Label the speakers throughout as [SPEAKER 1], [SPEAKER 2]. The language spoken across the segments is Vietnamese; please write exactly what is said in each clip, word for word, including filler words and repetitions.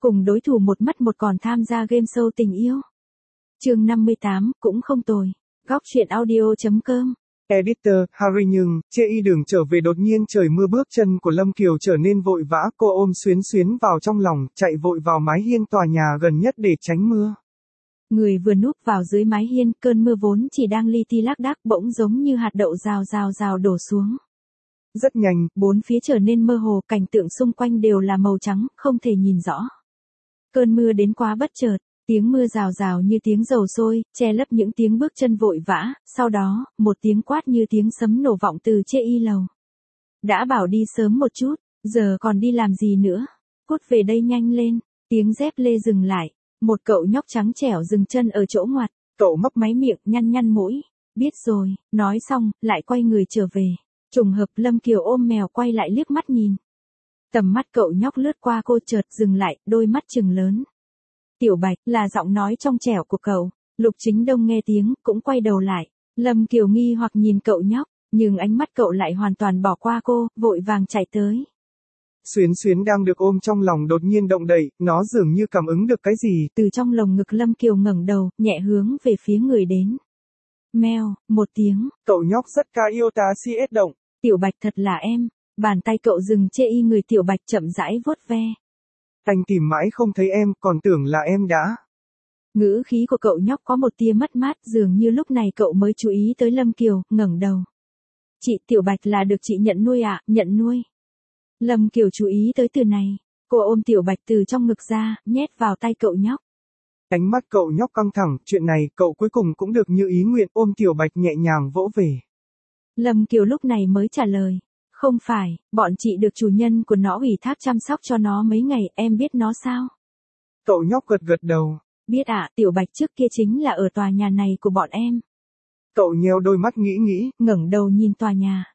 [SPEAKER 1] cùng đối thủ một mất một còn tham gia game show tình yêu. Chương năm mươi tám, cũng không tồi. Góc truyện audio.com.
[SPEAKER 2] Editor, Harry nhưng, chê y đường trở về đột nhiên trời mưa bước chân của Lâm Kiều trở nên vội vã, cô ôm Xuyến Xuyến vào trong lòng, chạy vội vào mái hiên tòa nhà gần nhất để tránh mưa.
[SPEAKER 1] Người vừa núp vào dưới mái hiên, cơn mưa vốn chỉ đang li ti lác đác bỗng giống như hạt đậu rào rào rào đổ xuống.
[SPEAKER 2] Rất nhanh,
[SPEAKER 1] bốn phía trở nên mơ hồ, cảnh tượng xung quanh đều là màu trắng, không thể nhìn rõ. Cơn mưa đến quá bất chợt, tiếng mưa rào rào như tiếng dầu sôi, che lấp những tiếng bước chân vội vã, sau đó, một tiếng quát như tiếng sấm nổ vọng từ chê y lầu. Đã bảo đi sớm một chút, giờ còn đi làm gì nữa? Cút về đây nhanh lên, tiếng dép lê dừng lại, một cậu nhóc trắng trẻo dừng chân ở chỗ ngoặt, cậu mấp máy miệng nhăn nhăn mũi, biết rồi, nói xong, lại quay người trở về. Trùng hợp Lâm Kiều ôm mèo quay lại liếc mắt nhìn. Tầm mắt cậu nhóc lướt qua cô chợt dừng lại, đôi mắt trừng lớn. Tiểu Bạch, là giọng nói trong trẻo của cậu. Lục Chính Đông nghe tiếng, cũng quay đầu lại. Lâm Kiều nghi hoặc nhìn cậu nhóc, nhưng ánh mắt cậu lại hoàn toàn bỏ qua cô, vội vàng chạy tới.
[SPEAKER 2] Xuyến Xuyến đang được ôm trong lòng đột nhiên động đậy, nó dường như cảm ứng được cái gì.
[SPEAKER 1] Từ trong lồng ngực Lâm Kiều ngẩng đầu, nhẹ hướng về phía người đến. Meo, một tiếng.
[SPEAKER 2] Cậu nhóc rất ca yêu ta si ết động.
[SPEAKER 1] Tiểu Bạch thật là em. Bàn tay cậu dừng chê y người Tiểu Bạch chậm rãi vuốt ve.
[SPEAKER 2] Anh tìm mãi không thấy em, còn tưởng là em đã.
[SPEAKER 1] Ngữ khí của cậu nhóc có một tia mất mát, dường như lúc này cậu mới chú ý tới Lâm Kiều, ngẩng đầu. Chị Tiểu Bạch là được chị nhận nuôi à, nhận nuôi. Lâm Kiều chú ý tới từ này, cô ôm Tiểu Bạch từ trong ngực ra, nhét vào tay cậu nhóc.
[SPEAKER 2] Ánh mắt cậu nhóc căng thẳng, chuyện này cậu cuối cùng cũng được như ý nguyện, ôm Tiểu Bạch nhẹ nhàng vỗ về.
[SPEAKER 1] Lâm Kiều lúc này mới trả lời. Không phải, bọn chị được chủ nhân của nó ủy thác chăm sóc cho nó mấy ngày, em biết nó sao?
[SPEAKER 2] Cậu nhóc gật gật đầu.
[SPEAKER 1] Biết ạ, à, Tiểu Bạch trước kia chính là ở tòa nhà này của bọn em.
[SPEAKER 2] Cậu nheo đôi mắt nghĩ nghĩ,
[SPEAKER 1] ngẩng đầu nhìn tòa nhà.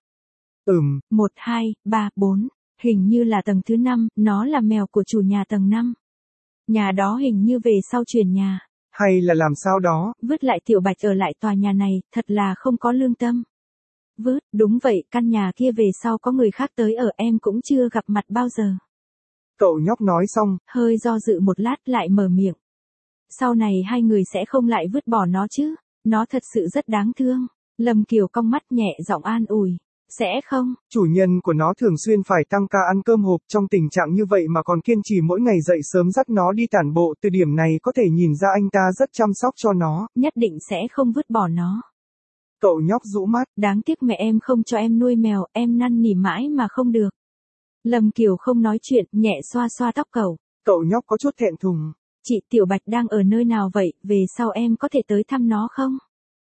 [SPEAKER 2] Ừm.
[SPEAKER 1] Một, hai, ba, bốn, hình như là tầng thứ năm, nó là mèo của chủ nhà tầng năm. Nhà đó hình như về sau chuyển nhà.
[SPEAKER 2] Hay là làm sao đó?
[SPEAKER 1] Vứt lại Tiểu Bạch ở lại tòa nhà này, thật là không có lương tâm. Vứt, đúng vậy, căn nhà kia về sau có người khác tới ở em cũng chưa gặp mặt bao giờ.
[SPEAKER 2] Cậu nhóc nói xong,
[SPEAKER 1] hơi do dự một lát lại mở miệng. Sau này hai người sẽ không lại vứt bỏ nó chứ, nó thật sự rất đáng thương. Lâm Kiều cong mắt nhẹ giọng an ủi. Sẽ không.
[SPEAKER 2] Chủ nhân của nó thường xuyên phải tăng ca ăn cơm hộp, trong tình trạng như vậy mà còn kiên trì mỗi ngày dậy sớm dắt nó đi tản bộ, từ điểm này có thể nhìn ra anh ta rất chăm sóc cho nó.
[SPEAKER 1] Nhất định sẽ không vứt bỏ nó.
[SPEAKER 2] Cậu nhóc rũ mắt.
[SPEAKER 1] Đáng tiếc mẹ em không cho em nuôi mèo, em năn nỉ mãi mà không được. Lâm Kiều không nói chuyện, nhẹ xoa xoa tóc cậu.
[SPEAKER 2] Cậu nhóc có chút thẹn thùng.
[SPEAKER 1] Chị Tiểu Bạch đang ở nơi nào vậy, về sau em có thể tới thăm nó không?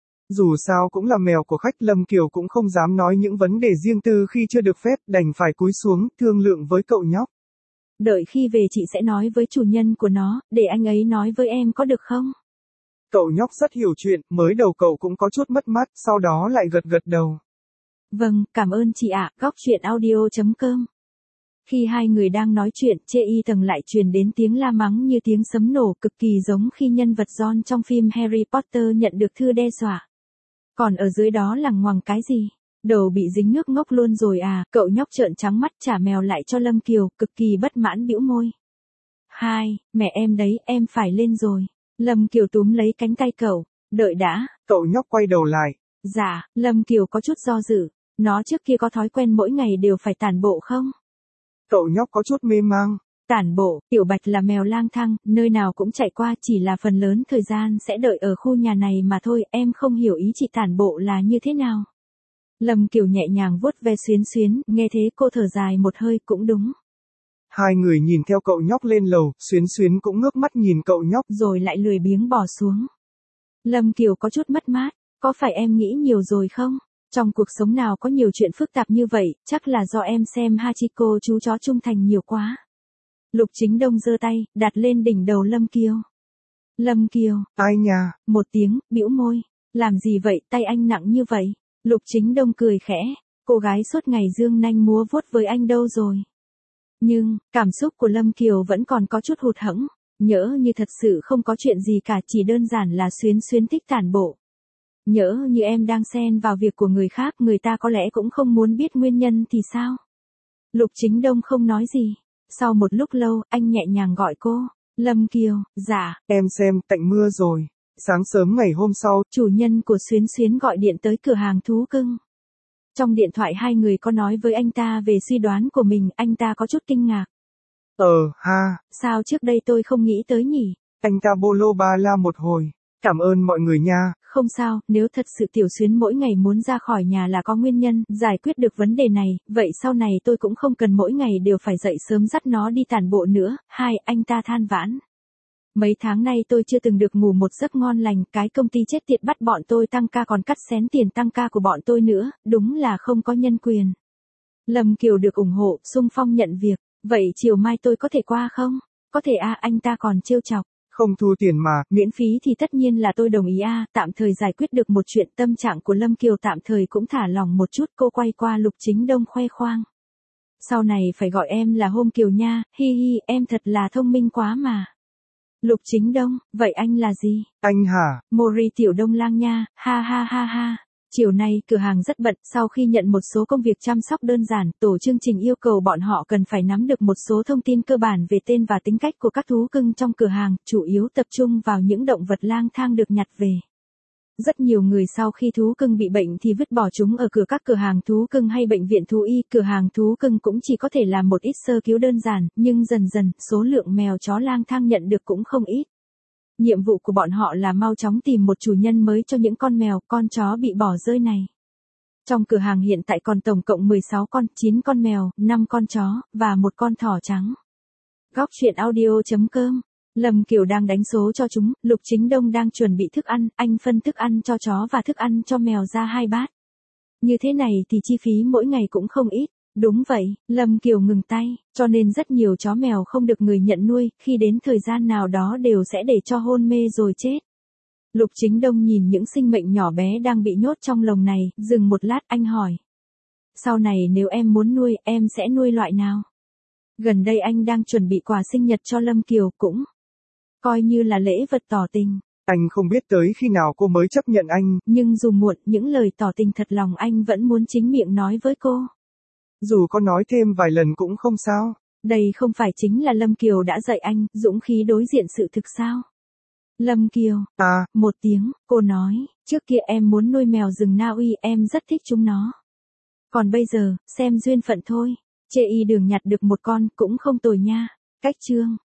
[SPEAKER 2] Dù sao cũng là mèo của khách, Lâm Kiều cũng không dám nói những vấn đề riêng tư khi chưa được phép, đành phải cúi xuống, thương lượng với cậu nhóc.
[SPEAKER 1] Đợi khi về chị sẽ nói với chủ nhân của nó, để anh ấy nói với em có được không?
[SPEAKER 2] Cậu nhóc rất hiểu chuyện, mới đầu cậu cũng có chút mất mát, sau đó lại gật gật đầu.
[SPEAKER 1] Vâng, cảm ơn chị ạ, góc truyện audio.com. Khi hai người đang nói chuyện, chê y tầng lại truyền đến tiếng la mắng như tiếng sấm nổ, cực kỳ giống khi nhân vật Ron trong phim Harry Potter nhận được thư đe dọa. Còn ở dưới đó lằng ngoằng cái gì? Đầu bị dính nước ngốc luôn rồi à? Cậu nhóc trợn trắng mắt trả mèo lại cho Lâm Kiều, cực kỳ bất mãn bĩu môi. Hai, mẹ em đấy, em phải lên rồi. Lâm Kiều túm lấy cánh tay cậu. Đợi đã.
[SPEAKER 2] Cậu nhóc quay đầu lại.
[SPEAKER 1] Dạ, Lâm Kiều có chút do dự. Nó trước kia có thói quen mỗi ngày đều phải tản bộ không?
[SPEAKER 2] Cậu nhóc có chút mê mang.
[SPEAKER 1] Tản bộ, Tiểu Bạch là mèo lang thang, nơi nào cũng chạy qua, chỉ là phần lớn thời gian sẽ đợi ở khu nhà này mà thôi, em không hiểu ý chị tản bộ là như thế nào. Lâm Kiều nhẹ nhàng vuốt ve Xuyến Xuyến, nghe thế cô thở dài một hơi, cũng đúng.
[SPEAKER 2] Hai người nhìn theo cậu nhóc lên lầu, Xuyến Xuyến cũng ngước mắt nhìn cậu nhóc,
[SPEAKER 1] rồi lại lười biếng bỏ xuống. Lâm Kiều có chút mất mát, có phải em nghĩ nhiều rồi không? Trong cuộc sống nào có nhiều chuyện phức tạp như vậy, chắc là do em xem Hachiko chú chó trung thành nhiều quá. Lục Chính Đông giơ tay, đặt lên đỉnh đầu Lâm Kiều. Lâm Kiều.
[SPEAKER 2] Ai nha?
[SPEAKER 1] Một tiếng, bĩu môi. Làm gì vậy, tay anh nặng như vậy? Lục Chính Đông cười khẽ. Cô gái suốt ngày dương nanh múa vuốt với anh đâu rồi? Nhưng, cảm xúc của Lâm Kiều vẫn còn có chút hụt hẫng. Nhỡ như thật sự không có chuyện gì cả, chỉ đơn giản là Xuyến Xuyến thích tản bộ. Nhỡ như em đang xen vào việc của người khác, người ta có lẽ cũng không muốn biết nguyên nhân thì sao? Lục Chính Đông không nói gì. Sau một lúc lâu, anh nhẹ nhàng gọi cô. Lâm Kiều, dạ.
[SPEAKER 2] Em xem, tạnh mưa rồi. Sáng sớm ngày hôm sau,
[SPEAKER 1] chủ nhân của Xuyến Xuyến gọi điện tới cửa hàng thú cưng. Trong điện thoại hai người có nói với anh ta về suy đoán của mình, anh ta có chút kinh ngạc.
[SPEAKER 2] Ờ, ha.
[SPEAKER 1] Sao trước đây tôi không nghĩ tới nhỉ?
[SPEAKER 2] Anh ta bolo ba la một hồi. Cảm ơn mọi người nha.
[SPEAKER 1] Không sao, nếu thật sự Tiểu Xuyến mỗi ngày muốn ra khỏi nhà là có nguyên nhân, giải quyết được vấn đề này, vậy sau này tôi cũng không cần mỗi ngày đều phải dậy sớm dắt nó đi tản bộ nữa. Hai, anh ta than vãn. Mấy tháng nay tôi chưa từng được ngủ một giấc ngon lành, cái công ty chết tiệt bắt bọn tôi tăng ca còn cắt xén tiền tăng ca của bọn tôi nữa, đúng là không có nhân quyền. Lâm Kiều được ủng hộ, xung phong nhận việc, vậy chiều mai tôi có thể qua không? Có thể à, anh ta còn trêu chọc.
[SPEAKER 2] Không thu tiền mà,
[SPEAKER 1] miễn phí thì tất nhiên là tôi đồng ý à, tạm thời giải quyết được một chuyện, tâm trạng của Lâm Kiều tạm thời cũng thả lỏng một chút, cô quay qua Lục Chính Đông khoe khoang. Sau này phải gọi em là Hôm Kiều nha, hi hi, em thật là thông minh quá mà. Lục Chính Đông, vậy anh là gì?
[SPEAKER 2] Anh hả?
[SPEAKER 1] Mori Tiểu Đông Lang nha, ha ha ha ha. Chiều nay, cửa hàng rất bận, sau khi nhận một số công việc chăm sóc đơn giản, tổ chương trình yêu cầu bọn họ cần phải nắm được một số thông tin cơ bản về tên và tính cách của các thú cưng trong cửa hàng, chủ yếu tập trung vào những động vật lang thang được nhặt về. Rất nhiều người sau khi thú cưng bị bệnh thì vứt bỏ chúng ở cửa các cửa hàng thú cưng hay bệnh viện thú y, cửa hàng thú cưng cũng chỉ có thể làm một ít sơ cứu đơn giản, nhưng dần dần, số lượng mèo chó lang thang nhận được cũng không ít. Nhiệm vụ của bọn họ là mau chóng tìm một chủ nhân mới cho những con mèo, con chó bị bỏ rơi này. Trong cửa hàng hiện tại còn tổng cộng mười sáu con, chín con mèo, năm con chó, và một con thỏ trắng. Góc truyện audio chấm com. Lâm Kiều đang đánh số cho chúng, Lục Chính Đông đang chuẩn bị thức ăn, anh phân thức ăn cho chó và thức ăn cho mèo ra hai bát. Như thế này thì chi phí mỗi ngày cũng không ít. Đúng vậy, Lâm Kiều ngừng tay, cho nên rất nhiều chó mèo không được người nhận nuôi, khi đến thời gian nào đó đều sẽ để cho hôn mê rồi chết. Lục Chính Đông nhìn những sinh mệnh nhỏ bé đang bị nhốt trong lồng này, dừng một lát anh hỏi. Sau này nếu em muốn nuôi, em sẽ nuôi loại nào? Gần đây anh đang chuẩn bị quà sinh nhật cho Lâm Kiều, cũng coi như là lễ vật tỏ tình.
[SPEAKER 2] Anh không biết tới khi nào cô mới chấp nhận anh.
[SPEAKER 1] Nhưng dù muộn, những lời tỏ tình thật lòng anh vẫn muốn chính miệng nói với cô.
[SPEAKER 2] Dù có nói thêm vài lần cũng không sao.
[SPEAKER 1] Đây không phải chính là Lâm Kiều đã dạy anh, dũng khí đối diện sự thực sao? Lâm Kiều,
[SPEAKER 2] à,
[SPEAKER 1] một tiếng, cô nói, trước kia em muốn nuôi mèo rừng Na Uy, em rất thích chúng nó. Còn bây giờ, xem duyên phận thôi, chê y đường nhặt được một con, cũng không tồi nha. Cách chương